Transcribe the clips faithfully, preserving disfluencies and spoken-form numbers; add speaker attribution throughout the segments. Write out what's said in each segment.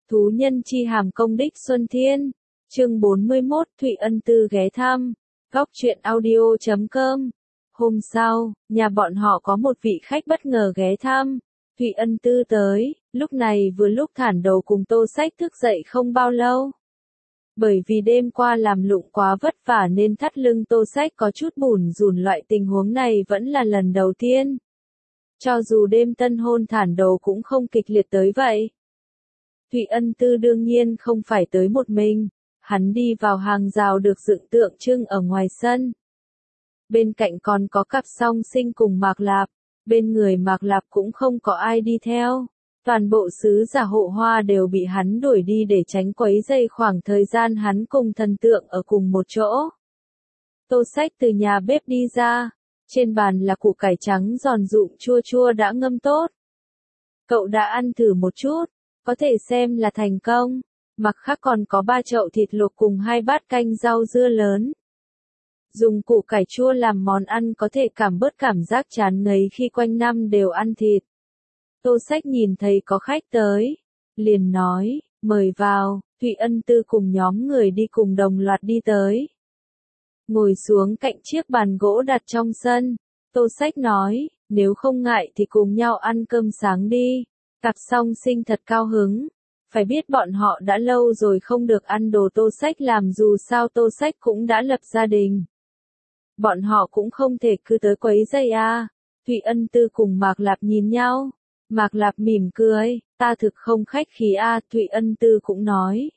Speaker 1: Thú nhân chi hàm công đích Xuân Thiên. Chương bốn mươi mốt Thụy Ân Tư ghé thăm. Góc truyện audio chấm com. Hôm sau, nhà bọn họ có một vị khách bất ngờ ghé thăm. Thụy Ân Tư tới, lúc này vừa lúc Thản Đồ cùng Tô Sách thức dậy không bao lâu. Bởi vì đêm qua làm lụng quá vất vả nên thắt lưng Tô Sách có chút bủn rủn, loại tình huống này vẫn là lần đầu tiên. Cho dù đêm tân hôn Thản Đồ cũng không kịch liệt tới vậy. Thụy Ân Tư đương nhiên không phải tới một mình, hắn đi vào hàng rào được dựng tượng trưng ở ngoài sân. Bên cạnh còn có cặp song sinh cùng Mạc Lạp, bên người Mạc Lạp cũng không có ai đi theo. Toàn bộ sứ giả hộ hoa đều bị hắn đuổi đi để tránh quấy rầy khoảng thời gian hắn cùng thần tượng ở cùng một chỗ. Tô Sách từ nhà bếp đi ra, trên bàn là củ cải trắng giòn rụm chua chua đã ngâm tốt. Cậu đã ăn thử một chút, có thể xem là thành công, mặt khác còn có ba chậu thịt luộc cùng hai bát canh rau dưa lớn. Dùng củ cải chua làm món ăn có thể cảm bớt cảm giác chán ngấy khi quanh năm đều ăn thịt. Tô Sách nhìn thấy có khách tới, liền nói, mời vào. Thụy Ân Tư cùng nhóm người đi cùng đồng loạt đi tới. Ngồi xuống cạnh chiếc bàn gỗ đặt trong sân, Tô Sách nói, nếu không ngại thì cùng nhau ăn cơm sáng đi. Cặp song sinh thật cao hứng, phải biết bọn họ đã lâu rồi không được ăn đồ Tô Sách làm, dù sao Tô Sách cũng đã lập gia đình. Bọn họ cũng không thể cứ tới quấy rầy à. Thụy Ân Tư cùng Mạc Lạp nhìn nhau. Mạc Lạp mỉm cười, ta thực không khách khí a. Thụy Ân Tư cũng nói,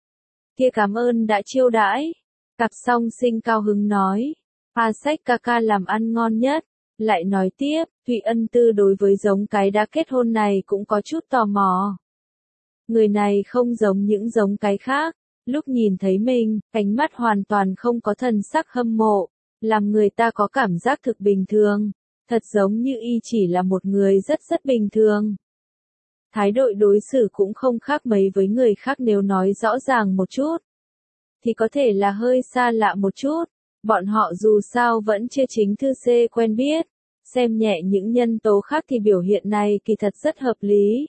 Speaker 1: kia cảm ơn đã chiêu đãi. Cặp song sinh cao hứng nói, A Sách ca ca làm ăn ngon nhất. Lại nói tiếp, Thụy Ân Tư đối với giống cái đã kết hôn này cũng có chút tò mò. Người này không giống những giống cái khác, lúc nhìn thấy mình, ánh mắt hoàn toàn không có thần sắc hâm mộ, làm người ta có cảm giác thực bình thường. Thật giống như y chỉ là một người rất rất bình thường. Thái độ đối xử cũng không khác mấy với người khác, nếu nói rõ ràng một chút thì có thể là hơi xa lạ một chút. Bọn họ dù sao vẫn chưa chính thư xê quen biết, xem nhẹ những nhân tố khác thì biểu hiện này kỳ thật rất hợp lý.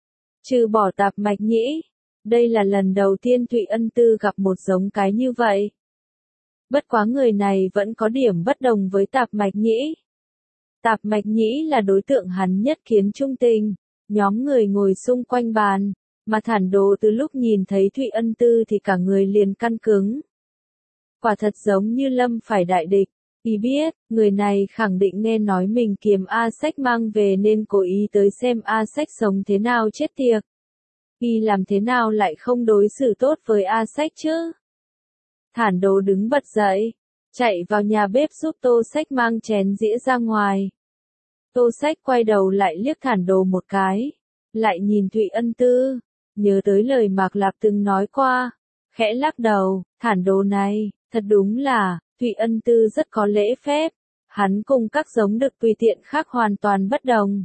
Speaker 1: Trừ bỏ Tạp Mạch Nhĩ, đây là lần đầu tiên Thụy Ân Tư gặp một giống cái như vậy. Bất quá người này vẫn có điểm bất đồng với Tạp Mạch Nhĩ. Tạp Mạch Nhĩ là đối tượng hắn nhất kiến trung tình, nhóm người ngồi xung quanh bàn, mà Thản Đồ từ lúc nhìn thấy Thụy Ân Tư thì cả người liền căng cứng. Quả thật giống như lâm phải đại địch, y biết, người này khẳng định nghe nói mình kiếm A Sách mang về nên cố ý tới xem A Sách sống thế nào chết tiệt. Y làm thế nào lại không đối xử tốt với A Sách chứ? Thản Đồ đứng bật dậy, chạy vào nhà bếp giúp Tô Sách mang chén dĩa ra ngoài. Tô Sách quay đầu lại liếc Thản Đồ một cái, lại nhìn Thụy Ân Tư, nhớ tới lời Mạc Lạp từng nói qua, khẽ lắc đầu. Thản Đồ này, thật đúng là, Thụy Ân Tư rất có lễ phép, hắn cùng các giống đực tùy tiện khác hoàn toàn bất đồng.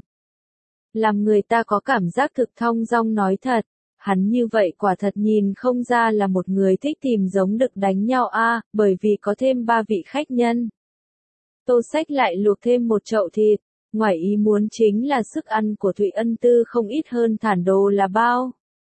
Speaker 1: Làm người ta có cảm giác thực thong dong nói thật, hắn như vậy quả thật nhìn không ra là một người thích tìm giống đực đánh nhau a. À, bởi vì có thêm ba vị khách nhân. Tô Sách lại luộc thêm một chậu thịt, ngoài ý muốn chính là sức ăn của Thụy Ân Tư không ít hơn Thản Đồ là bao.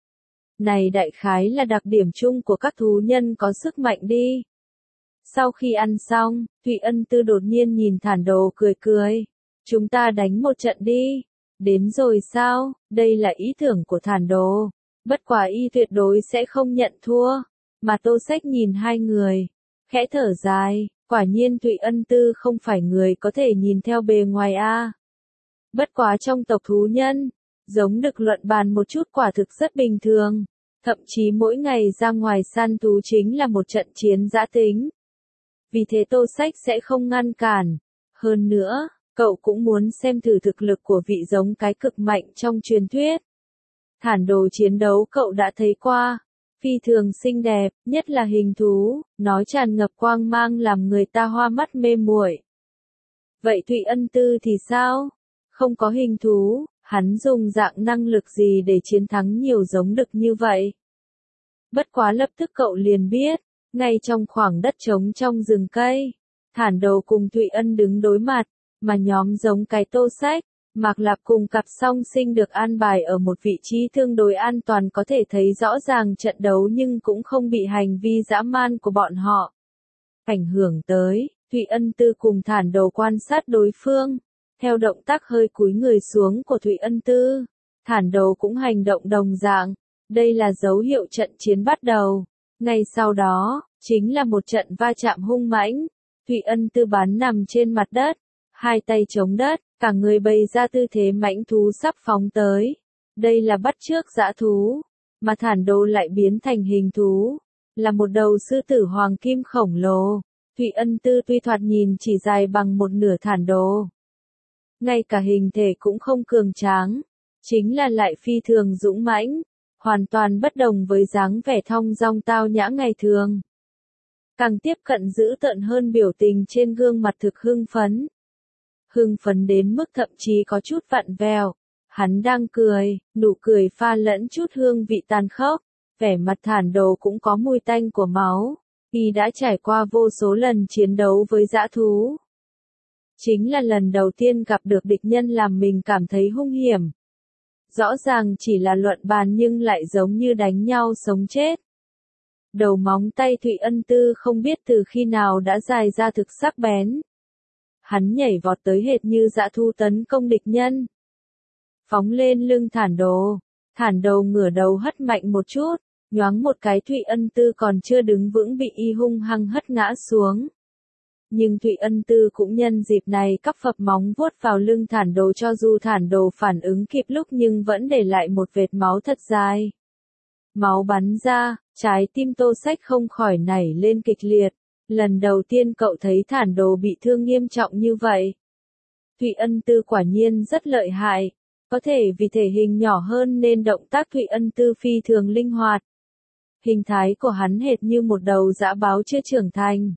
Speaker 1: Này đại khái là đặc điểm chung của các thú nhân có sức mạnh đi. Sau khi ăn xong, Thụy Ân Tư đột nhiên nhìn Thản Đồ cười cười. Chúng ta đánh một trận đi. Đến rồi sao? Đây là ý tưởng của Thản Đồ. Bất quả y tuyệt đối sẽ không nhận thua. Mà Tô Sách nhìn hai người, khẽ thở dài. Quả nhiên Thụy Ân Tư không phải người có thể nhìn theo bề ngoài a. Bất quá trong tộc thú nhân, giống đực luận bàn một chút quả thực rất bình thường. Thậm chí mỗi ngày ra ngoài săn thú chính là một trận chiến dã tính. Vì thế Tô Sách sẽ không ngăn cản. Hơn nữa, cậu cũng muốn xem thử thực lực của vị giống cái cực mạnh trong truyền thuyết. Thản Đồ chiến đấu cậu đã thấy qua, phi thường xinh đẹp, nhất là hình thú, nó tràn ngập quang mang làm người ta hoa mắt mê muội. Vậy Thụy Ân Tư thì sao? Không có hình thú, hắn dùng dạng năng lực gì để chiến thắng nhiều giống đực như vậy? Bất quá lập tức cậu liền biết, ngay trong khoảng đất trống trong rừng cây, Thản Đồ cùng Thụy Ân đứng đối mặt, mà nhóm giống cái Tô Sách, Mạc Lạp cùng cặp song sinh được an bài ở một vị trí tương đối an toàn, có thể thấy rõ ràng trận đấu nhưng cũng không bị hành vi dã man của bọn họ ảnh hưởng tới. Thụy Ân Tư cùng Thản Đồ quan sát đối phương. Theo động tác hơi cúi người xuống của Thụy Ân Tư, Thản Đồ cũng hành động đồng dạng. Đây là dấu hiệu trận chiến bắt đầu. Ngay sau đó, chính là một trận va chạm hung mãnh. Thụy Ân Tư bắn nằm trên mặt đất, hai tay chống đất, cả người bày ra tư thế mãnh thú sắp phóng tới. Đây là bắt chước dã thú, mà Thản Đồ lại biến thành hình thú, là một đầu sư tử hoàng kim khổng lồ. Thụy Ân Tư tuy thoạt nhìn chỉ dài bằng một nửa Thản Đồ, ngay cả hình thể cũng không cường tráng, chính là lại phi thường dũng mãnh, hoàn toàn bất đồng với dáng vẻ thong dong tao nhã ngày thường. Càng tiếp cận dữ tợn hơn, biểu tình trên gương mặt thực hưng phấn. Hưng phấn đến mức thậm chí có chút vặn vẹo. Hắn đang cười, nụ cười pha lẫn chút hương vị tàn khốc. Vẻ mặt Thản Đồ cũng có mùi tanh của máu. Y đã trải qua vô số lần chiến đấu với dã thú. Chính là lần đầu tiên gặp được địch nhân làm mình cảm thấy hung hiểm. Rõ ràng chỉ là luận bàn nhưng lại giống như đánh nhau sống chết. Đầu móng tay Thụy Ân Tư không biết từ khi nào đã dài ra thực sắc bén. Hắn nhảy vọt tới hệt như dã thú tấn công địch nhân. Phóng lên lưng Thản Đồ. Thản Đồ ngửa đầu hất mạnh một chút, nhoáng một cái Thụy Ân Tư còn chưa đứng vững bị y hung hăng hất ngã xuống. Nhưng Thụy Ân Tư cũng nhân dịp này cắp phập móng vuốt vào lưng Thản Đồ, cho dù Thản Đồ phản ứng kịp lúc nhưng vẫn để lại một vệt máu thật dài. Máu bắn ra, trái tim Tô Sách không khỏi nảy lên kịch liệt. Lần đầu tiên cậu thấy Thản Đồ bị thương nghiêm trọng như vậy. Thụy Ân Tư quả nhiên rất lợi hại. Có thể vì thể hình nhỏ hơn nên động tác Thụy Ân Tư phi thường linh hoạt. Hình thái của hắn hệt như một đầu dã báo chưa trưởng thành.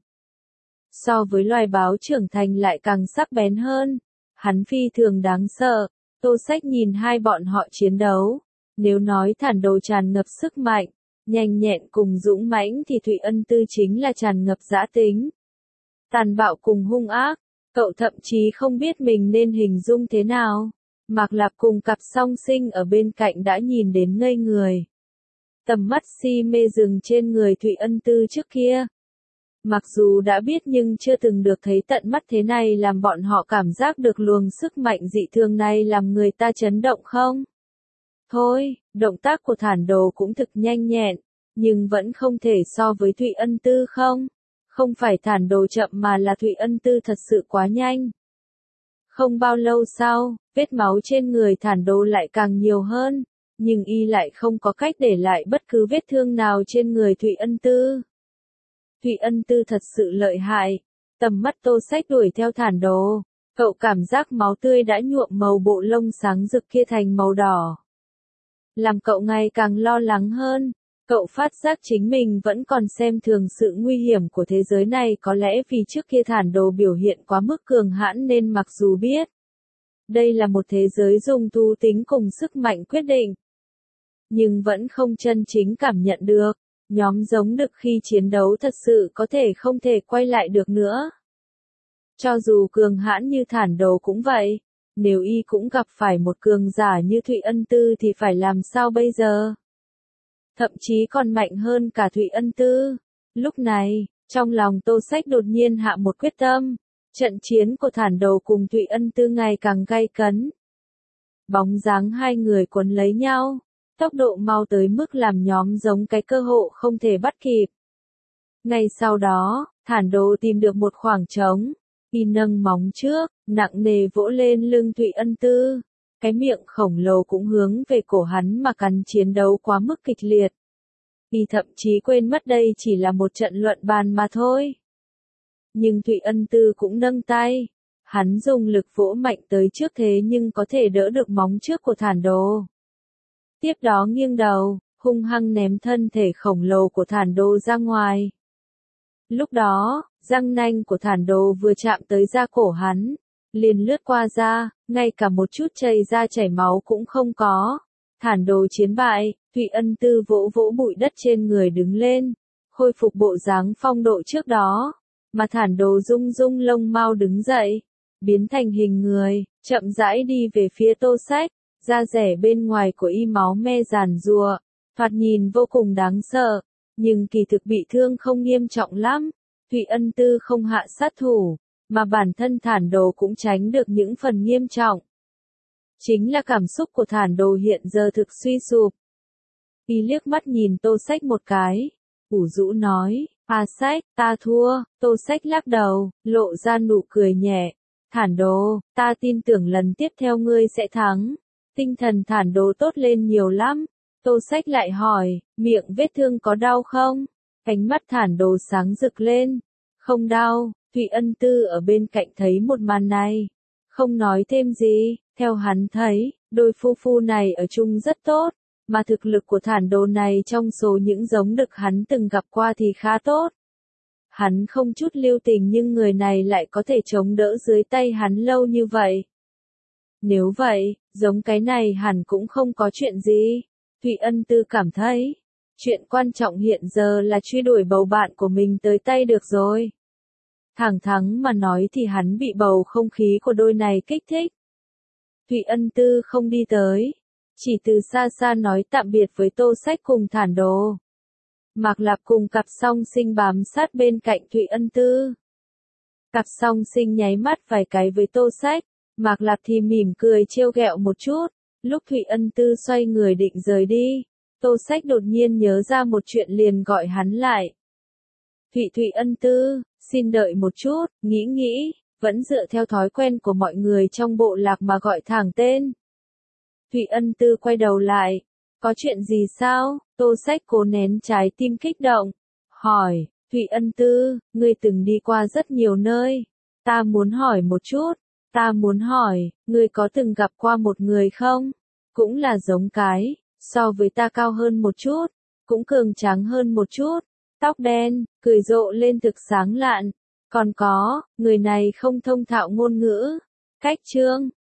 Speaker 1: So với loài báo trưởng thành lại càng sắc bén hơn. Hắn phi thường đáng sợ. Tô Sách nhìn hai bọn họ chiến đấu. Nếu nói Thản Đồ tràn ngập sức mạnh, nhanh nhẹn cùng dũng mãnh thì Thụy Ân Tư chính là tràn ngập dã tính. Tàn bạo cùng hung ác. Cậu thậm chí không biết mình nên hình dung thế nào. Mạc Lạp cùng cặp song sinh ở bên cạnh đã nhìn đến ngây người. Tầm mắt si mê dừng trên người Thụy Ân Tư trước kia. Mặc dù đã biết nhưng chưa từng được thấy tận mắt thế này, làm bọn họ cảm giác được luồng sức mạnh dị thường này làm người ta chấn động không? Thôi, động tác của Thản Đồ cũng thực nhanh nhẹn, nhưng vẫn không thể so với Thụy Ân Tư không? Không phải Thản Đồ chậm mà là Thụy Ân Tư thật sự quá nhanh. Không bao lâu sau, vết máu trên người Thản Đồ lại càng nhiều hơn, nhưng y lại không có cách để lại bất cứ vết thương nào trên người Thụy Ân Tư. Thụy Ân Tư thật sự lợi hại. Tầm mắt Tô Sách đuổi theo Thản Đồ, cậu cảm giác máu tươi đã nhuộm màu bộ lông sáng rực kia thành màu đỏ. Làm cậu ngày càng lo lắng hơn. Cậu phát giác chính mình vẫn còn xem thường sự nguy hiểm của thế giới này, có lẽ vì trước kia Thản Đồ biểu hiện quá mức cường hãn nên mặc dù biết đây là một thế giới dùng thú tính cùng sức mạnh quyết định, nhưng vẫn không chân chính cảm nhận được. Nhóm giống đực khi chiến đấu thật sự có thể không thể quay lại được nữa. Cho dù cường hãn như Thản Đồ cũng vậy. Nếu y cũng gặp phải một cường giả như Thụy Ân Tư thì phải làm sao bây giờ? Thậm chí còn mạnh hơn cả Thụy Ân Tư. Lúc này, trong lòng Tô Sách đột nhiên hạ một quyết tâm. Trận chiến của Thản Đồ cùng Thụy Ân Tư ngày càng gay cấn. Bóng dáng hai người quấn lấy nhau. Tốc độ mau tới mức làm nhóm giống cái cơ hội không thể bắt kịp. Ngay sau đó, Thản Đồ tìm được một khoảng trống. Y nâng móng trước, nặng nề vỗ lên lưng Thụy Ân Tư. Cái miệng khổng lồ cũng hướng về cổ hắn mà cắn, chiến đấu quá mức kịch liệt. Y thậm chí quên mất đây chỉ là một trận luận bàn mà thôi. Nhưng Thụy Ân Tư cũng nâng tay. Hắn dùng lực vỗ mạnh tới trước thế nhưng có thể đỡ được móng trước của Thản Đồ. Tiếp đó nghiêng đầu, hung hăng ném thân thể khổng lồ của Thản Đồ ra ngoài. Lúc đó, răng nanh của Thản Đồ vừa chạm tới da cổ hắn, liền lướt qua da, ngay cả một chút chảy ra chảy máu cũng không có. Thản Đồ chiến bại. Thụy Ân Tư vỗ vỗ bụi đất trên người đứng lên, khôi phục bộ dáng phong độ trước đó, mà Thản Đồ rung rung lông mau đứng dậy, biến thành hình người, chậm rãi đi về phía Tô Sách, da rẻ bên ngoài của y máu me giàn giụa, thoạt nhìn vô cùng đáng sợ, nhưng kỳ thực bị thương không nghiêm trọng lắm. Thụy Ân Tư không hạ sát thủ, mà bản thân Thản Đồ cũng tránh được những phần nghiêm trọng. Chính là cảm xúc của Thản Đồ hiện giờ thực suy sụp. Y liếc mắt nhìn Tô Sách một cái, ủ rũ nói, "À Sách, ta thua." Tô Sách lắc đầu, lộ ra nụ cười nhẹ. "Thản Đồ, ta tin tưởng lần tiếp theo ngươi sẽ thắng." Tinh thần Thản Đồ tốt lên nhiều lắm. Tô Sách lại hỏi, "Miệng vết thương có đau không?" Ánh mắt Thản Đồ sáng rực lên. "Không đau." Thụy Ân Tư ở bên cạnh thấy một màn này, không nói thêm gì. Theo hắn thấy, đôi phu phu này ở chung rất tốt, mà thực lực của Thản Đồ này trong số những giống đực hắn từng gặp qua thì khá tốt. Hắn không chút lưu tình nhưng người này lại có thể chống đỡ dưới tay hắn lâu như vậy. Nếu vậy, giống cái này hẳn cũng không có chuyện gì. Thụy Ân Tư cảm thấy, chuyện quan trọng hiện giờ là truy đuổi bầu bạn của mình tới tay được rồi. Thẳng thắn mà nói thì hắn bị bầu không khí của đôi này kích thích. Thụy Ân Tư không đi tới, chỉ từ xa xa nói tạm biệt với Tô Sách cùng Thản Đồ. Mạc Lạp cùng cặp song sinh bám sát bên cạnh Thụy Ân Tư. Cặp song sinh nháy mắt vài cái với Tô Sách, Mạc Lạp thì mỉm cười trêu ghẹo một chút. Lúc Thụy Ân Tư xoay người định rời đi, Tô Sách đột nhiên nhớ ra một chuyện liền gọi hắn lại. Thụy Thụy Ân Tư, xin đợi một chút, nghĩ nghĩ, vẫn dựa theo thói quen của mọi người trong bộ lạc mà gọi thẳng tên. Thụy Ân Tư quay đầu lại, có chuyện gì sao? Tô Sách cố nén trái tim kích động, hỏi, Thụy Ân Tư, ngươi từng đi qua rất nhiều nơi, ta muốn hỏi một chút, ta muốn hỏi, ngươi có từng gặp qua một người không? Cũng là giống cái, so với ta cao hơn một chút, cũng cường tráng hơn một chút, tóc đen, cười rộ lên thực sáng lạn. Còn có, người này không thông thạo ngôn ngữ, cách chương,